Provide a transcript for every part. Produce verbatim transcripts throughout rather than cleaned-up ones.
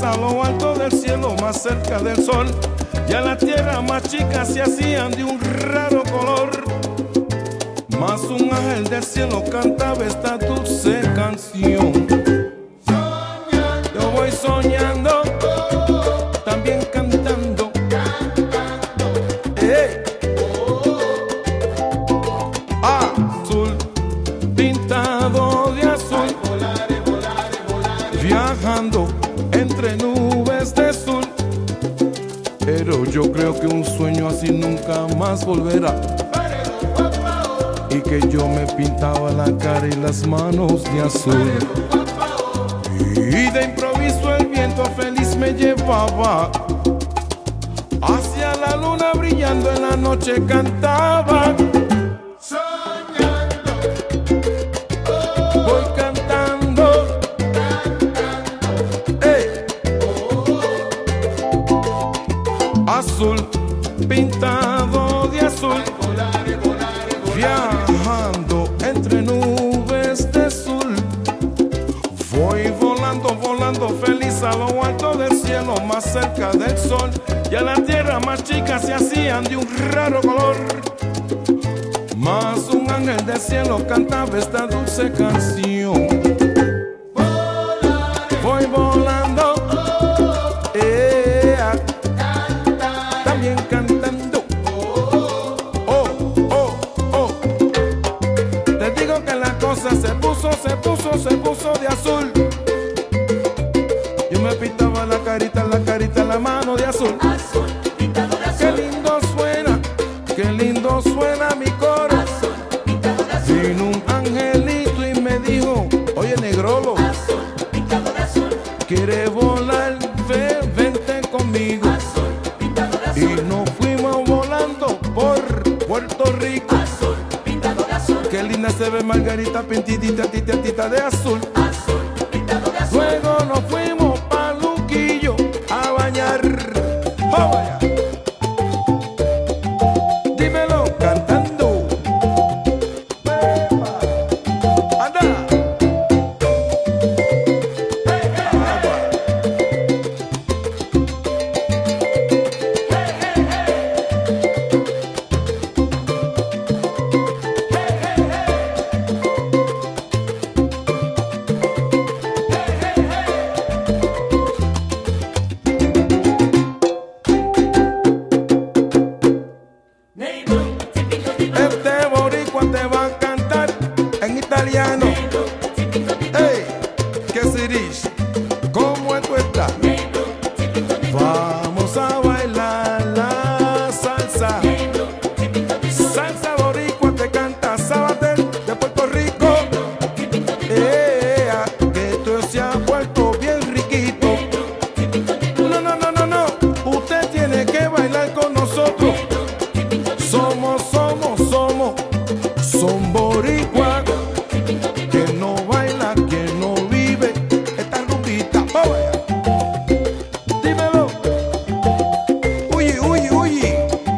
a lo alto del cielo, más cerca del sol. Ya la tierra más chica se hacían de un raro color. Mas un ángel del cielo cantaba esta dulce canción. Soñando. Yo voy soñando, oh, también cantando, cantando. Hey. Oh. Azul, pintado de azul. Ay, volaré, volaré, volaré. Viajando entre nubes de azul. Pero yo creo que un sueño así nunca más volverá. Y que yo me pintaba la cara y las manos de azul. Y de improviso el viento feliz me llevaba hacia la luna brillando, en la noche cantaba. Soñando, oh, voy cantando, cantando. Hey. Oh. Azul, pintado de azul. Volaré, volaré, volaré. Viajando entre nubes de azul. Voy volando, volando feliz a lo alto del cielo, más cerca del sol. Ya la tierra más chica se hacían de un raro color. Mas un ángel del cielo cantaba esta dulce canción. Volaré. Voy volando, oh, eh, cantando. También cantando. Oh, oh, oh, oh. Te digo que la cosa se puso, se puso, se puso de azul. Yo me pintaba la carita, la carita, la mano de azul. Azul, pintado de azul. Qué lindo suena, qué lindo suena mi corazón. Azul, pintado de azul. Vino un angelito y me dijo, oye negrolo, azul, pintado de azul. Quiere volar, ve, vente conmigo. Azul, pintado de azul. Y nos fuimos volando por Puerto Rico. Azul, pintado de azul. Qué linda se ve Margarita, pintitita, tita, tita de azul. Azul, pintado de azul. Luego nos fuimos pa' Luquillo a bañar. ¡Oh, vaya! Dímelo cantando. ¡Pepa! ¡Anda! ¡Hey, hey, hey! ¡Hey, hey, hey! Este boricua te va a cantar en italiano. Hey, ¿qué sirís? ¿Cómo es tu estás? Vamos a bailar la salsa. Salsa boricua te canta Sabater de Puerto Rico. Eh, que esto se ha vuelto bien riquito. No, no, no, no, no. Usted tiene que bailar con nosotros. Somos, somos, somos, son boricua, que no baila, que no vive esta rumbita. Oh, dímelo. Uy, uy, uy.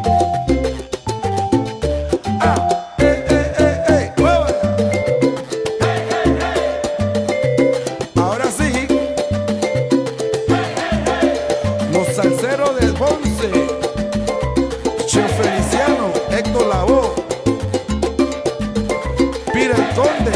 Ah, eh, eh, eh, eh. Oh, hey, hey, hey. Ahora sí. Hey, hey, hey. Los salseros del Ponce. Chef Feliciano, Héctor Lavoe, Pira el Conde.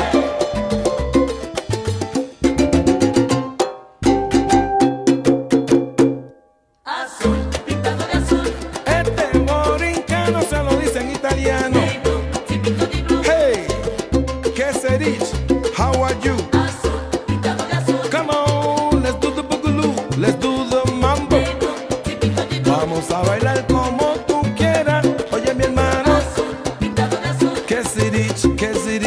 Azul, pintado de azul. Este borincano se lo dice en italiano. Hey, ¿qué se dice? How are you? Azul, pintado de azul. Come on, let's do the boogaloo, let's do the mambo. Vamos a bailar como tú quieras. Oye mi hermano, Azul, pintado de azul. ¿qué se dice? ¿Qué se dice?